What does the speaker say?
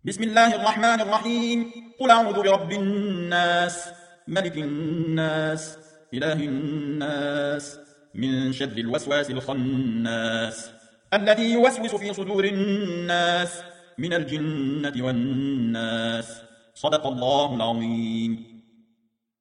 بسم الله الرحمن الرحيم. قل أعوذ برب الناس، ملك الناس، إله الناس، من شر الوسواس الخناس، الذي يوسوس في صدور الناس من الجنة والناس. صدق الله العظيم.